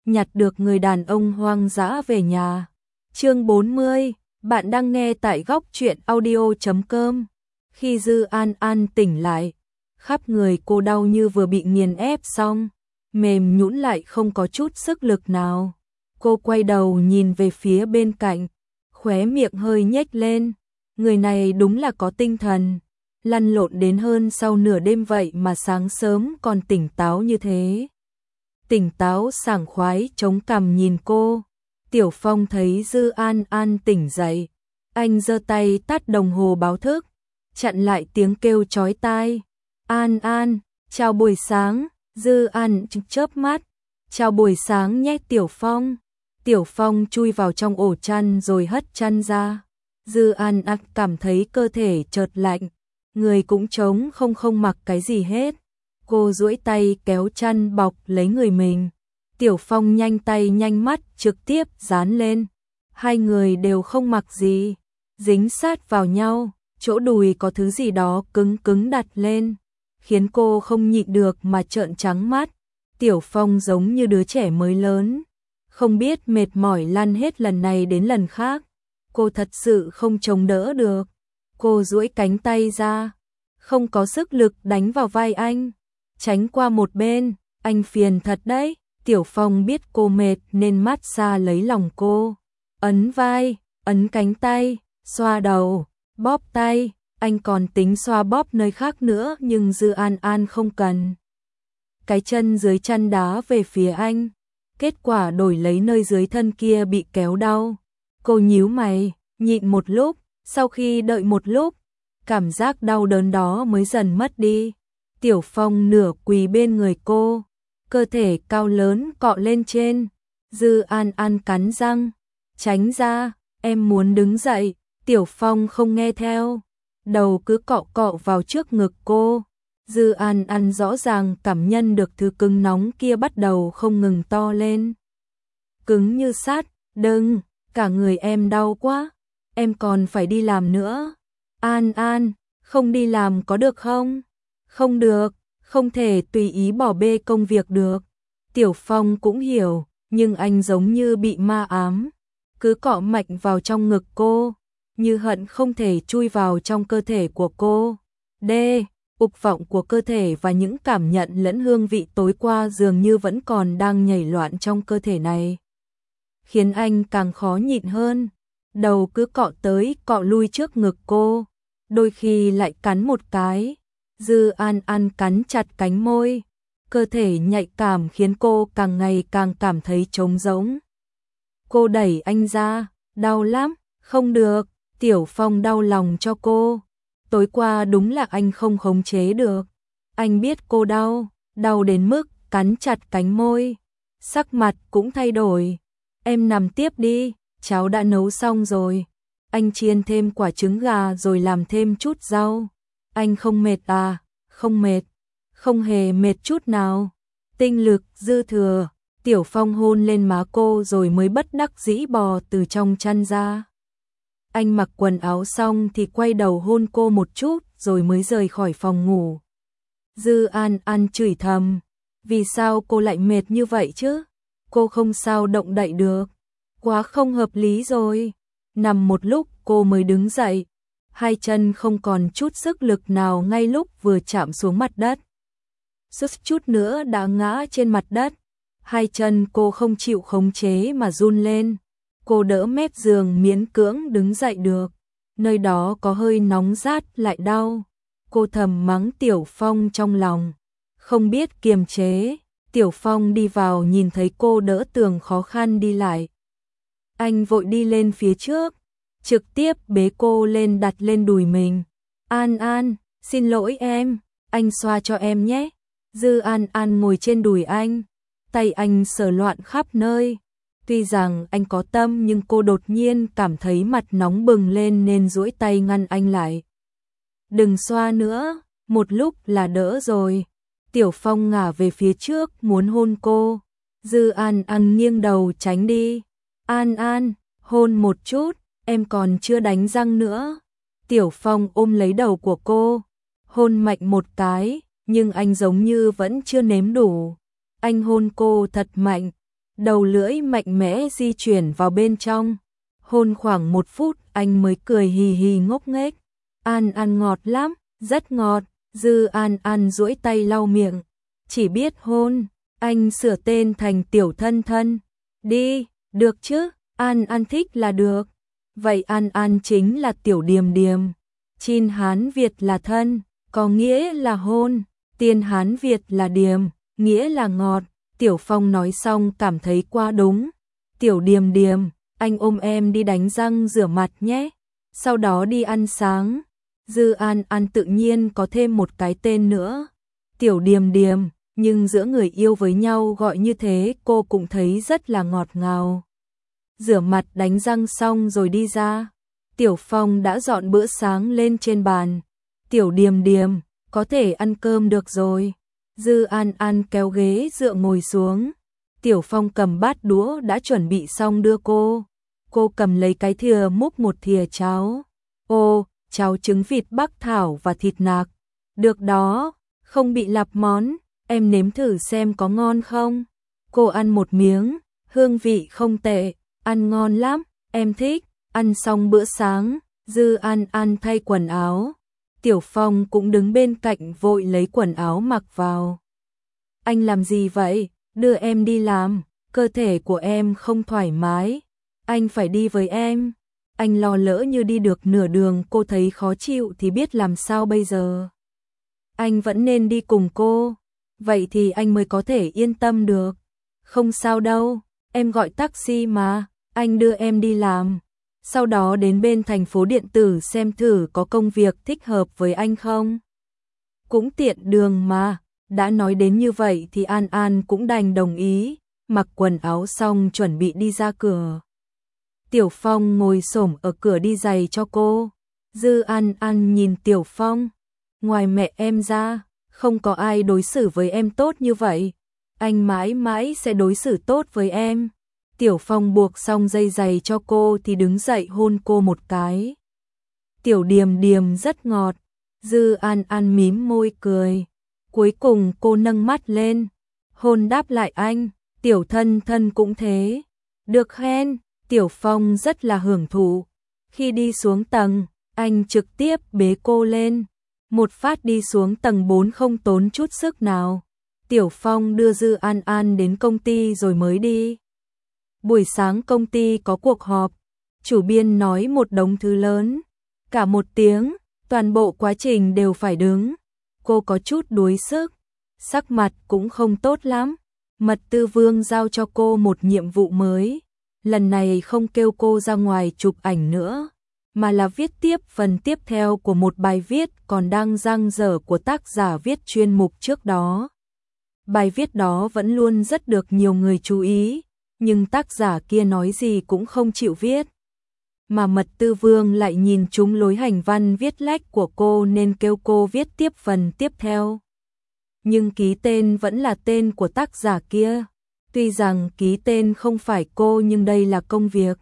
nhặt được người đàn ông hoang dã về nhà. Chương 40, bạn đang nghe tại góc truyện audio.com. Khi Dư An An tỉnh lại, khắp người cô đau như vừa bị nghiền ép xong, mềm nhũn lại không có chút sức lực nào. Cô quay đầu nhìn về phía bên cạnh, khóe miệng hơi nhếch lên. Người này đúng là có tinh thần, lăn lộn đến hơn sau nửa đêm vậy mà sáng sớm còn tỉnh táo như thế. Tỉnh táo sảng khoái chống cằm nhìn cô. Tiểu Phong thấy Dư An An tỉnh dậy, anh giơ tay tắt đồng hồ báo thức, chặn lại tiếng kêu chói tai. An An, chào buổi sáng. Dư An chớp mắt, chào buổi sáng nhé Tiểu Phong. Tiểu Phong chui vào trong ổ chăn rồi hất chăn ra. Dư An An cảm thấy cơ thể chợt lạnh, người cũng trống không mặc cái gì hết. Cô duỗi tay kéo chăn bọc lấy người mình. Tiểu Phong nhanh tay nhanh mắt trực tiếp dán lên. Hai người đều không mặc gì, dính sát vào nhau, chỗ đùi có thứ gì đó cứng cứng đặt lên, khiến cô không nhịn được mà trợn trắng mắt. Tiểu Phong giống như đứa trẻ mới lớn, không biết mệt mỏi lăn hết lần này đến lần khác. Cô thật sự không chống đỡ được. Cô duỗi cánh tay ra, không có sức lực đánh vào vai anh, tránh qua một bên. Anh phiền thật đấy. Tiểu Phong biết cô mệt nên mát xa lấy lòng cô, ấn vai, ấn cánh tay, xoa đầu, bóp tay. Anh còn tính xoa bóp nơi khác nữa nhưng Dư An An không cần. Cái chân dưới chăn đá về phía anh, kết quả đổi lấy nơi dưới thân kia bị kéo đau. Cô nhíu mày, nhịn một lúc, sau khi đợi một lúc, cảm giác đau đớn đó mới dần mất đi. Tiểu Phong nửa quỳ bên người cô, cơ thể cao lớn cọ lên trên. Dư An An cắn răng, tránh ra, em muốn đứng dậy. Tiểu Phong không nghe theo, đầu cứ cọ cọ vào trước ngực cô. Dư An An rõ ràng cảm nhận được thứ cứng nóng kia bắt đầu không ngừng to lên. Cứng như sắt, đừng, cả người em đau quá, em còn phải đi làm nữa. An An, không đi làm có được không? Không được, không thể tùy ý bỏ bê công việc được. Tiểu Phong cũng hiểu, nhưng anh giống như bị ma ám, cứ cọ mạnh vào trong ngực cô, như hận không thể chui vào trong cơ thể của cô. Ục vọng của cơ thể và những cảm nhận lẫn hương vị tối qua dường như vẫn còn đang nhảy loạn trong cơ thể này, khiến anh càng khó nhịn hơn. Đầu cứ cọ tới cọ lui trước ngực cô, đôi khi lại cắn một cái. Dư An An cắn chặt cánh môi, cơ thể nhạy cảm khiến cô càng ngày càng cảm thấy trống rỗng. Cô đẩy anh ra, đau lắm. Không được. Tiểu Phong đau lòng cho cô. Tối qua đúng là anh không khống chế được. Anh biết cô đau, đau đến mức cắn chặt cánh môi, sắc mặt cũng thay đổi. Em nằm tiếp đi, cháo đã nấu xong rồi. Anh chiên thêm quả trứng gà rồi làm thêm chút rau. Anh không mệt à? Không mệt, không hề mệt chút nào. Tinh lực dư thừa. Tiểu Phong hôn lên má cô rồi mới bất đắc dĩ bò từ trong chăn ra. Anh mặc quần áo xong thì quay đầu hôn cô một chút rồi mới rời khỏi phòng ngủ. Dư An An chửi thầm, vì sao cô lại mệt như vậy chứ? Cô không sao động đậy được, quá không hợp lý rồi. Nằm một lúc cô mới đứng dậy, hai chân không còn chút sức lực nào ngay lúc vừa chạm xuống mặt đất. Suýt chút nữa đã ngã trên mặt đất, hai chân cô không chịu khống chế mà run lên. Cô đỡ mép giường miễn cưỡng đứng dậy được, nơi đó có hơi nóng rát lại đau. Cô thầm mắng Tiểu Phong trong lòng, không biết kiềm chế. Tiểu Phong đi vào nhìn thấy cô đỡ tường khó khăn đi lại, anh vội đi lên phía trước, trực tiếp bế cô lên đặt lên đùi mình. An An, xin lỗi em, anh xoa cho em nhé. Dư An An ngồi trên đùi anh, tay anh sờ loạn khắp nơi. Tuy rằng anh có tâm nhưng cô đột nhiên cảm thấy mặt nóng bừng lên nên duỗi tay ngăn anh lại. Đừng xoa nữa, một lúc là đỡ rồi. Tiểu Phong ngả về phía trước muốn hôn cô. Dư An An nghiêng đầu tránh đi. An An, hôn một chút, em còn chưa đánh răng nữa. Tiểu Phong ôm lấy đầu của cô, hôn mạnh một cái, nhưng anh giống như vẫn chưa nếm đủ. Anh hôn cô thật mạnh, đầu lưỡi mạnh mẽ di chuyển vào bên trong. Hôn khoảng 1 phút anh mới cười hì hì ngốc nghếch. An An ngọt lắm, rất ngọt. Dư An An duỗi tay lau miệng. Chỉ biết hôn, anh sửa tên thành Tiểu Thân Thân. Đi, được chứ, An An thích là được. Vậy An An chính là Tiểu Điềm Điềm. Chin Hán Việt là thân, có nghĩa là hôn. Tiên Hán Việt là điềm, nghĩa là ngọt. Tiểu Phong nói xong cảm thấy quá đúng. Tiểu Điềm Điềm, anh ôm em đi đánh răng rửa mặt nhé. Sau đó đi ăn sáng. Dư An An tự nhiên có thêm một cái tên nữa. Tiểu Điềm Điềm, nhưng giữa người yêu với nhau gọi như thế cô cũng thấy rất là ngọt ngào. Rửa mặt đánh răng xong rồi đi ra. Tiểu Phong đã dọn bữa sáng lên trên bàn. Tiểu Điềm Điềm, có thể ăn cơm được rồi. Dư An An kéo ghế dựa ngồi xuống. Tiểu Phong cầm bát đũa đã chuẩn bị xong đưa cô. Cô cầm lấy cái thìa múc một thìa cháo. Ô, cháo trứng vịt Bắc Thảo và thịt nạc. Được đó, không bị lặp món, em nếm thử xem có ngon không. Cô ăn một miếng, hương vị không tệ, ăn ngon lắm, em thích. Ăn xong bữa sáng, Dư An An thay quần áo. Tiểu Phong cũng đứng bên cạnh vội lấy quần áo mặc vào. Anh làm gì vậy? Đưa em đi làm, cơ thể của em không thoải mái. Anh phải đi với em. Anh lo lỡ như đi được nửa đường cô thấy khó chịu thì biết làm sao bây giờ. Anh vẫn nên đi cùng cô. Vậy thì anh mới có thể yên tâm được. Không sao đâu, em gọi taxi mà, anh đưa em đi làm. Sau đó đến bên thành phố điện tử xem thử có công việc thích hợp với anh không. Cũng tiện đường mà, đã nói đến như vậy thì An An cũng đành đồng ý, mặc quần áo xong chuẩn bị đi ra cửa. Tiểu Phong ngồi xổm ở cửa đi giày cho cô. Dư An An nhìn Tiểu Phong. Ngoài mẹ em ra, không có ai đối xử với em tốt như vậy. Anh mãi mãi sẽ đối xử tốt với em. Tiểu Phong buộc xong dây giày cho cô thì đứng dậy hôn cô một cái. Tiểu Điềm Điềm rất ngọt. Dư An An mím môi cười. Cuối cùng cô nâng mắt lên. Hôn đáp lại anh. Tiểu Thân Thân cũng thế. Được khen. Tiểu Phong rất là hưởng thụ. Khi đi xuống tầng, anh trực tiếp bế cô lên. Một phát đi xuống tầng 4 không tốn chút sức nào. Tiểu Phong đưa Dư An An đến công ty rồi mới đi. Buổi sáng công ty có cuộc họp. Chủ biên nói một đống thứ lớn. Cả 1 tiếng, toàn bộ quá trình đều phải đứng. Cô có chút đuối sức. Sắc mặt cũng không tốt lắm. Mật tư Vương giao cho cô một nhiệm vụ mới. Lần này không kêu cô ra ngoài chụp ảnh nữa, mà là viết tiếp phần tiếp theo của một bài viết còn đang dang dở của tác giả viết chuyên mục trước đó. Bài viết đó vẫn luôn rất được nhiều người chú ý, nhưng tác giả kia nói gì cũng không chịu viết. Mà Mật tư Vương lại nhìn trúng lối hành văn viết lách của cô nên kêu cô viết tiếp phần tiếp theo. Nhưng ký tên vẫn là tên của tác giả kia. Tuy rằng ký tên không phải cô nhưng đây là công việc.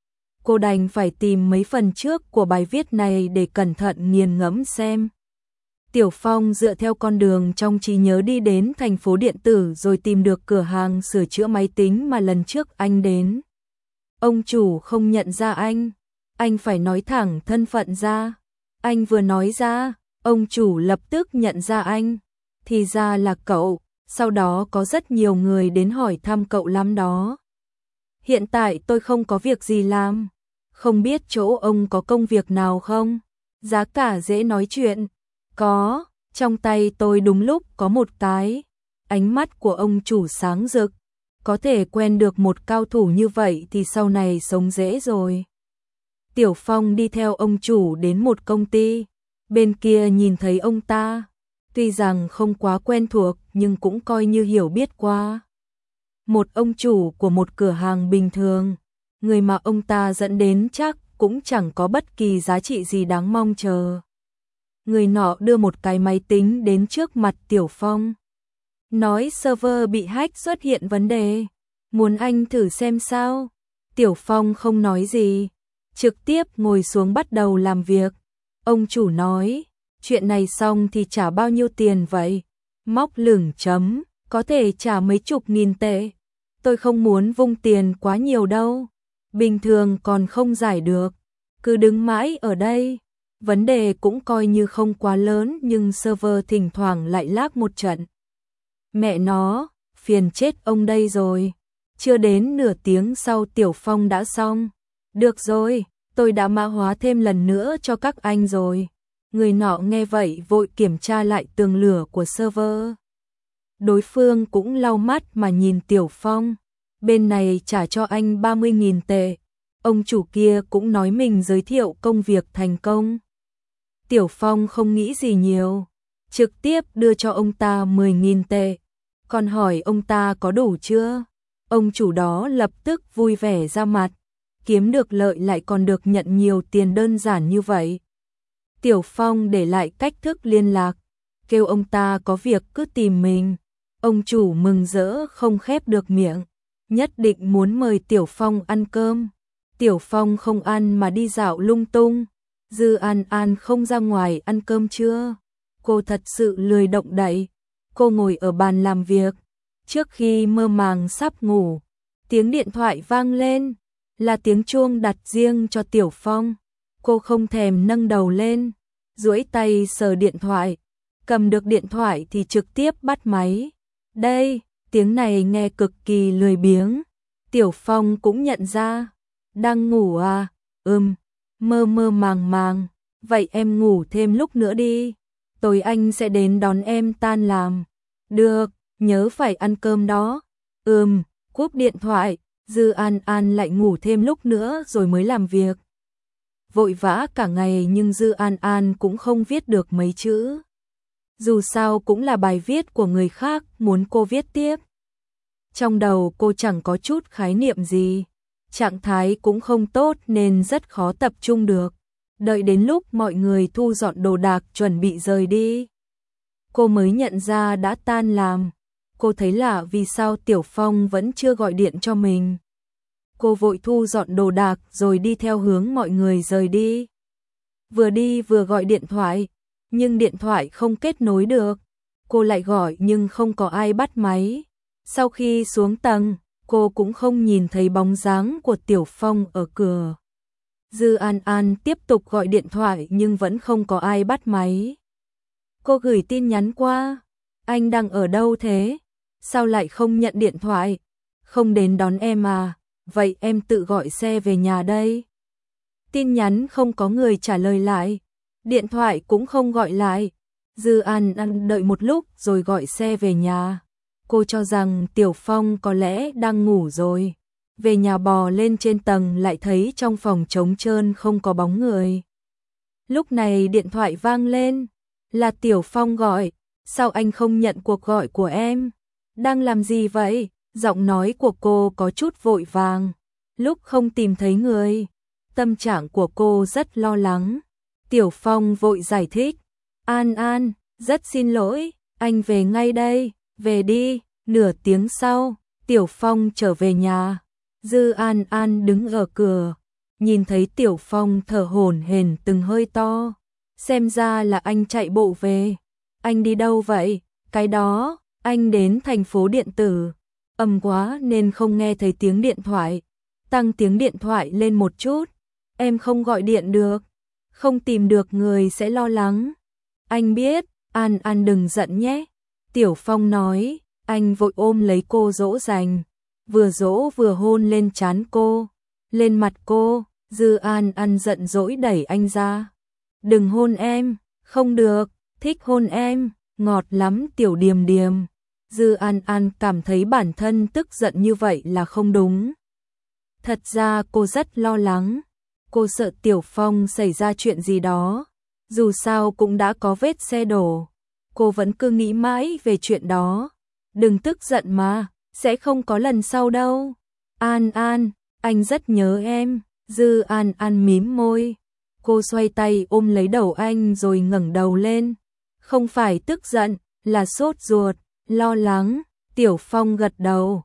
Cô đành phải tìm mấy phần trước của bài viết này để cẩn thận nghiền ngẫm xem. Tiểu Phong dựa theo con đường trong trí nhớ đi đến thành phố điện tử rồi tìm được cửa hàng sửa chữa máy tính mà lần trước anh đến. Ông chủ không nhận ra anh phải nói thẳng thân phận ra. Anh vừa nói ra, ông chủ lập tức nhận ra anh. Thì ra là cậu. Sau đó có rất nhiều người đến hỏi thăm cậu lắm đó. Hiện tại tôi không có việc gì làm. Không biết chỗ ông có công việc nào không? Giá cả dễ nói chuyện. Có, trong tay tôi đúng lúc có một cái. Ánh mắt của ông chủ sáng rực. Có thể quen được một cao thủ như vậy thì sau này sống dễ rồi. Tiểu Phong đi theo ông chủ đến một công ty. Bên kia nhìn thấy ông ta. Tuy rằng không quá quen thuộc nhưng cũng coi như hiểu biết qua. Một ông chủ của một cửa hàng bình thường, người mà ông ta dẫn đến chắc cũng chẳng có bất kỳ giá trị gì đáng mong chờ. Người nọ đưa một cái máy tính đến trước mặt Tiểu Phong. Nói server bị hack xuất hiện vấn đề. Muốn anh thử xem sao? Tiểu Phong không nói gì. Trực tiếp ngồi xuống bắt đầu làm việc. Ông chủ nói. Chuyện này xong thì trả bao nhiêu tiền vậy? Móc lửng chấm, có thể trả mấy chục nghìn tệ. tôi không muốn vung tiền quá nhiều đâu. Bình thường còn không giải được, cứ đứng mãi ở đây. Vấn đề cũng coi như không quá lớn nhưng server thỉnh thoảng lại lag một trận. Mẹ nó, phiền chết ông đây rồi. Chưa đến nửa tiếng sau Tiểu Phong đã xong. Được rồi, tôi đã mã hóa thêm lần nữa cho các anh rồi. Người nọ nghe vậy vội kiểm tra lại tường lửa của server. Đối phương cũng lau mắt mà nhìn Tiểu Phong. Bên này trả cho anh 30.000 tệ. Ông chủ kia cũng nói mình giới thiệu công việc thành công. Tiểu Phong không nghĩ gì nhiều, trực tiếp đưa cho ông ta 10.000 tệ. Còn hỏi ông ta có đủ chưa? Ông chủ đó lập tức vui vẻ ra mặt. Kiếm được lợi lại còn được nhận nhiều tiền đơn giản như vậy. Tiểu Phong để lại cách thức liên lạc, kêu ông ta có việc cứ tìm mình. Ông chủ mừng rỡ không khép được miệng, nhất định muốn mời Tiểu Phong ăn cơm. Tiểu Phong không ăn mà đi dạo lung tung. Dư An An không ra ngoài ăn cơm trưa. Cô thật sự lười động đậy. Cô ngồi ở bàn làm việc. Trước khi mơ màng sắp ngủ, tiếng điện thoại vang lên, là tiếng chuông đặt riêng cho Tiểu Phong. Cô không thèm nâng đầu lên, duỗi tay sờ điện thoại. Cầm được điện thoại thì trực tiếp bắt máy. Đây, tiếng này nghe cực kỳ lười biếng. Tiểu Phong cũng nhận ra. Đang ngủ à? Mơ mơ màng màng. Vậy em ngủ thêm lúc nữa đi. Tối anh sẽ đến đón em tan làm. Được, nhớ phải ăn cơm đó. Cúp điện thoại. Dư An An lại ngủ thêm lúc nữa rồi mới làm việc. Vội vã cả ngày nhưng Dư An An cũng không viết được mấy chữ. Dù sao cũng là bài viết của người khác muốn cô viết tiếp. Trong đầu cô chẳng có chút khái niệm gì. Trạng thái cũng không tốt nên rất khó tập trung được. Đợi đến lúc mọi người thu dọn đồ đạc chuẩn bị rời đi, cô mới nhận ra đã tan làm. Cô thấy lạ vì sao Tiểu Phong vẫn chưa gọi điện cho mình. Cô vội thu dọn đồ đạc rồi đi theo hướng mọi người rời đi. Vừa đi vừa gọi điện thoại, nhưng điện thoại không kết nối được. Cô lại gọi nhưng không có ai bắt máy. Sau khi xuống tầng, cô cũng không nhìn thấy bóng dáng của Tiểu Phong ở cửa. Dư An An tiếp tục gọi điện thoại nhưng vẫn không có ai bắt máy. Cô gửi tin nhắn qua. Anh đang ở đâu thế? Sao lại không nhận điện thoại? Không đến đón em à? Vậy em tự gọi xe về nhà đây. Tin nhắn không có người trả lời lại. Điện thoại cũng không gọi lại. Dư An An đợi một lúc rồi gọi xe về nhà. Cô cho rằng Tiểu Phong có lẽ đang ngủ rồi. Về nhà bò lên trên tầng lại thấy trong phòng trống trơn không có bóng người. Lúc này điện thoại vang lên. Là Tiểu Phong gọi. Sao anh không nhận cuộc gọi của em? Đang làm gì vậy? Giọng nói của cô có chút vội vàng. Lúc không tìm thấy người, tâm trạng của cô rất lo lắng. Tiểu Phong vội giải thích. An An, rất xin lỗi, anh về ngay đây, về đi. Nửa tiếng sau, Tiểu Phong trở về nhà. Dư An An đứng ở cửa, nhìn thấy Tiểu Phong thở hổn hển từng hơi to. Xem ra là anh chạy bộ về. Anh đi đâu vậy? Cái đó, anh đến thành phố điện tử. Ầm quá nên không nghe thấy tiếng điện thoại. Tăng tiếng điện thoại lên một chút. Em không gọi điện được. Không tìm được người sẽ lo lắng. Anh biết, An An đừng giận nhé. Tiểu Phong nói, anh vội ôm lấy cô dỗ dành. Vừa dỗ vừa hôn lên trán cô, lên mặt cô. Dư An An giận dỗi đẩy anh ra. Đừng hôn em, không được, thích hôn em, ngọt lắm Tiểu Điềm Điềm. Dư An An cảm thấy bản thân tức giận như vậy là không đúng. Thật ra cô rất lo lắng. Cô sợ Tiểu Phong xảy ra chuyện gì đó. Dù sao cũng đã có vết xe đổ. Cô vẫn cứ nghĩ mãi về chuyện đó. Đừng tức giận mà, sẽ không có lần sau đâu. An An, anh rất nhớ em. Dư An An mím môi. Cô xoay tay ôm lấy đầu anh rồi ngẩng đầu lên. Không phải tức giận, là sốt ruột, lo lắng. Tiểu Phong gật đầu.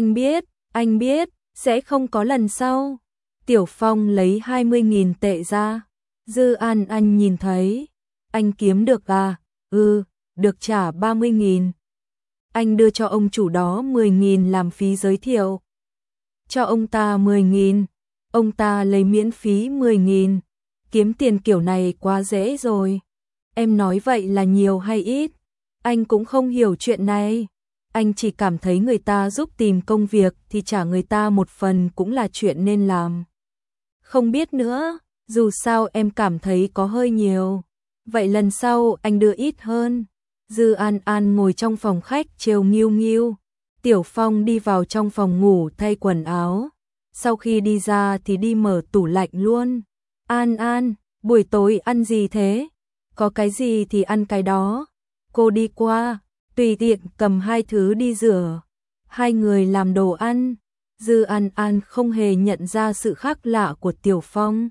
Anh biết, sẽ không có lần sau. Tiểu Phong lấy 20.000 tệ ra. Dư An An nhìn thấy. Anh kiếm được à? Được trả 30.000. anh đưa cho ông chủ đó 10.000 làm phí giới thiệu. Cho ông ta 10.000, ông ta lấy miễn phí 10.000. Kiếm tiền kiểu này quá dễ rồi. Em nói vậy là nhiều hay ít? Anh cũng không hiểu chuyện này. Anh chỉ cảm thấy người ta giúp tìm công việc thì trả người ta một phần cũng là chuyện nên làm. Không biết nữa, dù sao em cảm thấy có hơi nhiều. Vậy lần sau anh đưa ít hơn. Dư An An ngồi trong phòng khách trêu nghiêu nghiêu. Tiểu Phong đi vào trong phòng ngủ thay quần áo. Sau khi đi ra thì đi mở tủ lạnh luôn. An An, buổi tối ăn gì thế? Có cái gì thì ăn cái đó. Cô đi qua, tùy tiện cầm 2 thứ đi rửa. 2 người làm đồ ăn. Dư An An không hề nhận ra sự khác lạ của Tiểu Phong.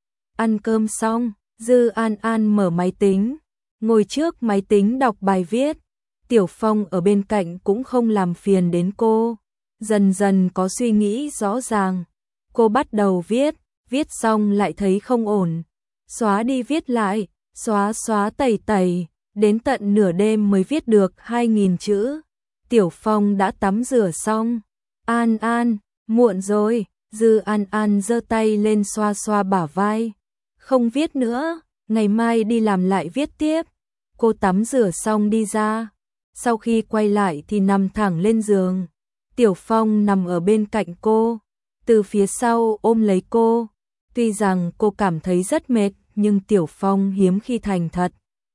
Ăn cơm xong, Dư An An mở máy tính, ngồi trước máy tính đọc bài viết. Tiểu Phong ở bên cạnh cũng không làm phiền đến cô. Dần dần có suy nghĩ rõ ràng. Cô bắt đầu viết xong lại thấy không ổn. Xóa đi viết lại, xóa tẩy tẩy, đến tận nửa đêm mới viết được 2.000 chữ. Tiểu Phong đã tắm rửa xong. An An, muộn rồi. Dư An An giơ tay lên xoa xoa bả vai. Không viết nữa, ngày mai đi làm lại viết tiếp. Cô tắm rửa xong đi ra. Sau khi quay lại thì nằm thẳng lên giường. Tiểu Phong nằm ở bên cạnh cô, từ phía sau ôm lấy cô. Tuy rằng cô cảm thấy rất mệt, nhưng Tiểu Phong hiếm khi thành thật.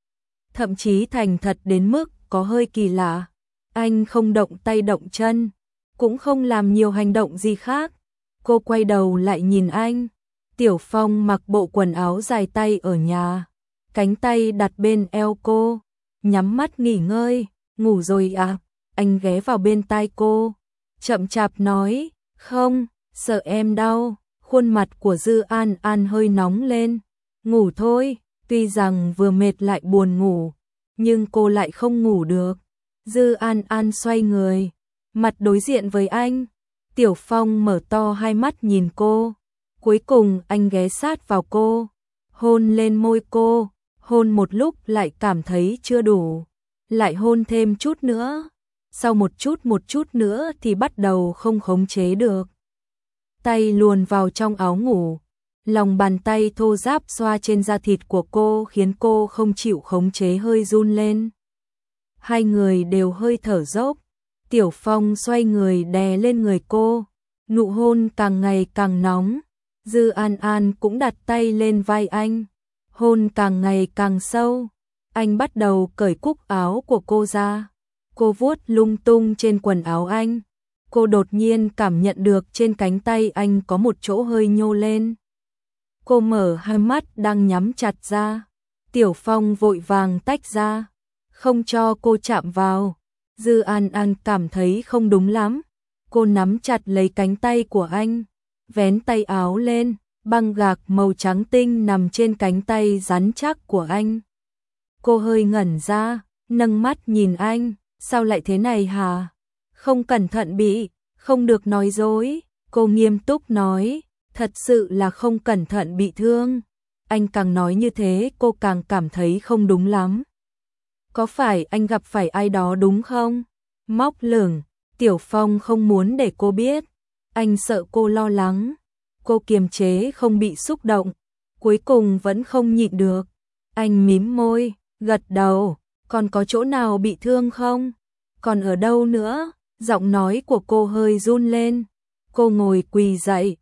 Thậm chí thành thật đến mức có hơi kỳ lạ. Anh không động tay động chân, cũng không làm nhiều hành động gì khác. Cô quay đầu lại nhìn anh. Tiểu Phong mặc bộ quần áo dài tay ở nhà, cánh tay đặt bên eo cô, nhắm mắt nghỉ ngơi. Ngủ rồi à? Anh ghé vào bên tai cô, chậm chạp nói, không, sợ em đau. Khuôn mặt của Dư An An hơi nóng lên. Ngủ thôi. Tuy rằng vừa mệt lại buồn ngủ, nhưng cô lại không ngủ được. Dư An An xoay người, mặt đối diện với anh. Tiểu Phong mở to hai mắt nhìn cô. Cuối cùng anh ghé sát vào cô, hôn lên môi cô. Hôn một lúc lại cảm thấy chưa đủ, lại hôn thêm chút nữa. Sau một chút nữa thì bắt đầu không khống chế được. Tay luồn vào trong áo ngủ, lòng bàn tay thô ráp xoa trên da thịt của cô khiến cô không chịu khống chế hơi run lên. Hai người đều hơi thở dốc. Tiểu Phong xoay người đè lên người cô, nụ hôn càng ngày càng nóng. Dư An An cũng đặt tay lên vai anh, hôn càng ngày càng sâu. Anh bắt đầu cởi cúc áo của cô ra. Cô vuốt lung tung trên quần áo anh. Cô đột nhiên cảm nhận được trên cánh tay anh có một chỗ hơi nhô lên. Cô mở hai mắt đang nhắm chặt ra. Tiểu Phong vội vàng tách ra, không cho cô chạm vào. Dư An An cảm thấy không đúng lắm. Cô nắm chặt lấy cánh tay của anh, vén tay áo lên, băng gạc màu trắng tinh nằm trên cánh tay rắn chắc của anh. Cô hơi ngẩn ra, nâng mắt nhìn anh, sao lại thế này hả? Không cẩn thận bị, không được nói dối. Cô nghiêm túc nói, thật sự là không cẩn thận bị thương. Anh càng nói như thế cô càng cảm thấy không đúng lắm. Có phải anh gặp phải ai đó đúng không? Móc lửng. Tiểu Phong không muốn để cô biết. Anh sợ cô lo lắng. Cô kiềm chế không bị xúc động. Cuối cùng vẫn không nhịn được. Anh mím môi, gật đầu. Còn có chỗ nào bị thương không? Còn ở đâu nữa? Giọng nói của cô hơi run lên. Cô ngồi quỳ dậy,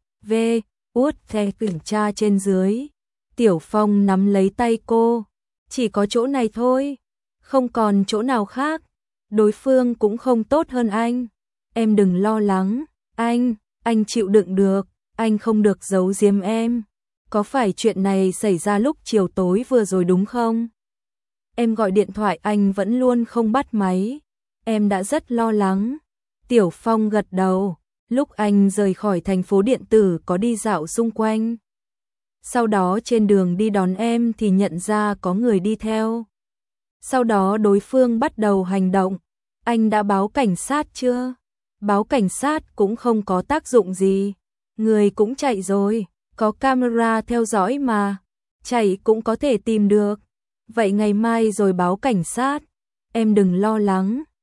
út the kiểm tra trên dưới. Tiểu Phong nắm lấy tay cô. Chỉ có chỗ này thôi, không còn chỗ nào khác. Đối phương cũng không tốt hơn anh. Em đừng lo lắng, anh chịu đựng được, anh không được giấu giếm em. Có phải chuyện này xảy ra lúc chiều tối vừa rồi đúng không? Em gọi điện thoại anh vẫn luôn không bắt máy. Em đã rất lo lắng. Tiểu Phong gật đầu. Lúc anh rời khỏi thành phố điện tử có đi dạo xung quanh. Sau đó trên đường đi đón em thì nhận ra có người đi theo. Sau đó đối phương bắt đầu hành động. Anh đã báo cảnh sát chưa? Báo cảnh sát cũng không có tác dụng gì. Người cũng chạy rồi, có camera theo dõi mà. Chạy cũng có thể tìm được. Vậy ngày mai rồi báo cảnh sát. Em đừng lo lắng,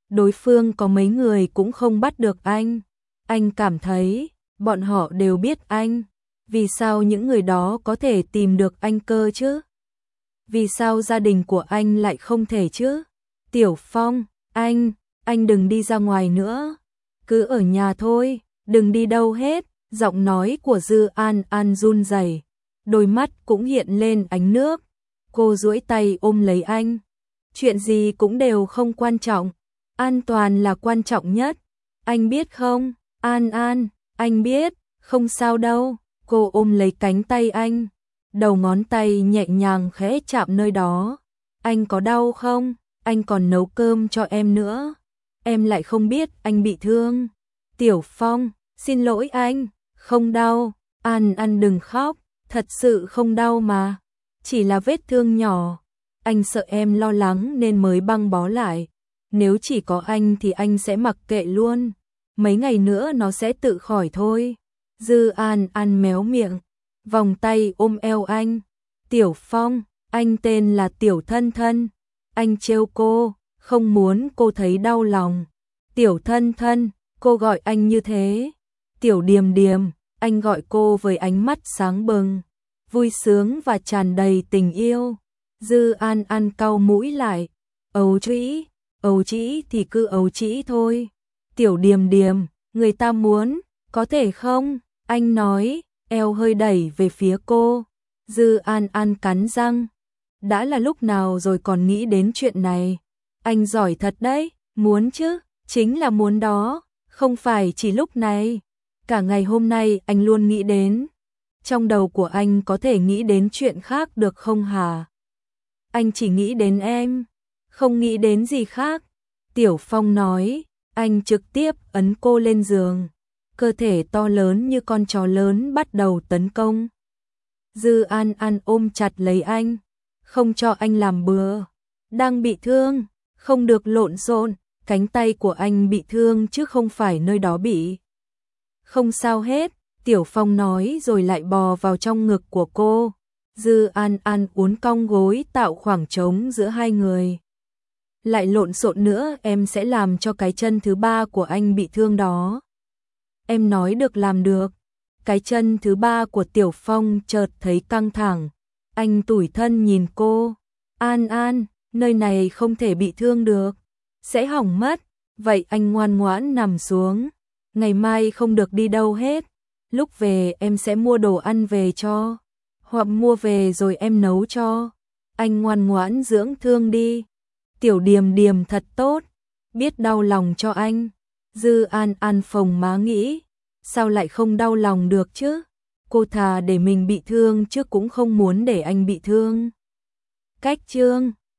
đối phương có mấy người cũng không bắt được anh. Anh cảm thấy, bọn họ đều biết anh. Vì sao những người đó có thể tìm được anh cơ chứ? Vì sao gia đình của anh lại không thể chứ? Tiểu Phong, anh đừng đi ra ngoài nữa. Cứ ở nhà thôi, đừng đi đâu hết. Giọng nói của Dư An An run rẩy, đôi mắt cũng hiện lên ánh nước. Cô duỗi tay ôm lấy anh. Chuyện gì cũng đều không quan trọng, an toàn là quan trọng nhất. Anh biết không, An An, anh biết, không sao đâu. Cô ôm lấy cánh tay anh, đầu ngón tay nhẹ nhàng khẽ chạm nơi đó. Anh có đau không? Anh còn nấu cơm cho em nữa. Em lại không biết anh bị thương. Tiểu Phong, xin lỗi anh, không đau. An An đừng khóc, thật sự không đau mà. Chỉ là vết thương nhỏ. Anh sợ em lo lắng nên mới băng bó lại. Nếu chỉ có anh thì anh sẽ mặc kệ luôn. Mấy ngày nữa nó sẽ tự khỏi thôi. Dư An An méo miệng, vòng tay ôm eo anh. Tiểu Phong, anh tên là Tiểu Thân Thân. Anh trêu cô, không muốn cô thấy đau lòng. Tiểu Thân Thân, cô gọi anh như thế. Tiểu Điềm Điềm, anh gọi cô với ánh mắt sáng bừng, vui sướng và tràn đầy tình yêu. Dư An An cau mũi lại. Ấu trĩ thì cứ ấu trĩ thôi. Tiểu Điềm Điềm, người ta muốn, có thể không? Anh nói, eo hơi đẩy về phía cô. Dư An An cắn răng. Đã là lúc nào rồi còn nghĩ đến chuyện này? Anh giỏi thật đấy, muốn chứ, chính là muốn đó, không phải chỉ lúc này. Cả ngày hôm nay anh luôn nghĩ đến. Trong đầu của anh có thể nghĩ đến chuyện khác được không hả? Anh chỉ nghĩ đến em, không nghĩ đến gì khác. Tiểu Phong nói, anh trực tiếp ấn cô lên giường. Cơ thể to lớn như con chó lớn bắt đầu tấn công. Dư An An ôm chặt lấy anh, không cho anh làm bừa. Đang bị thương, không được lộn xộn, cánh tay của anh bị thương chứ không phải nơi đó bị. Không sao hết, Tiểu Phong nói rồi lại bò vào trong ngực của cô. Dư An An uốn cong gối tạo khoảng trống giữa hai người. Lại lộn xộn nữa em sẽ làm cho cái chân thứ ba của anh bị thương đó. Em nói được làm được. Cái chân thứ ba của Tiểu Phong chợt thấy căng thẳng. Anh tủi thân nhìn cô. An An, nơi này không thể bị thương được. Sẽ hỏng mất. Vậy anh ngoan ngoãn nằm xuống. Ngày mai không được đi đâu hết. Lúc về em sẽ mua đồ ăn về cho. Hoặc mua về rồi em nấu cho. Anh ngoan ngoãn dưỡng thương đi. Tiểu Điềm Điềm thật tốt. Biết đau lòng cho anh. Dư An An phồng má nghĩ. Sao lại không đau lòng được chứ? Cô thà để mình bị thương chứ cũng không muốn để anh bị thương. Cách chương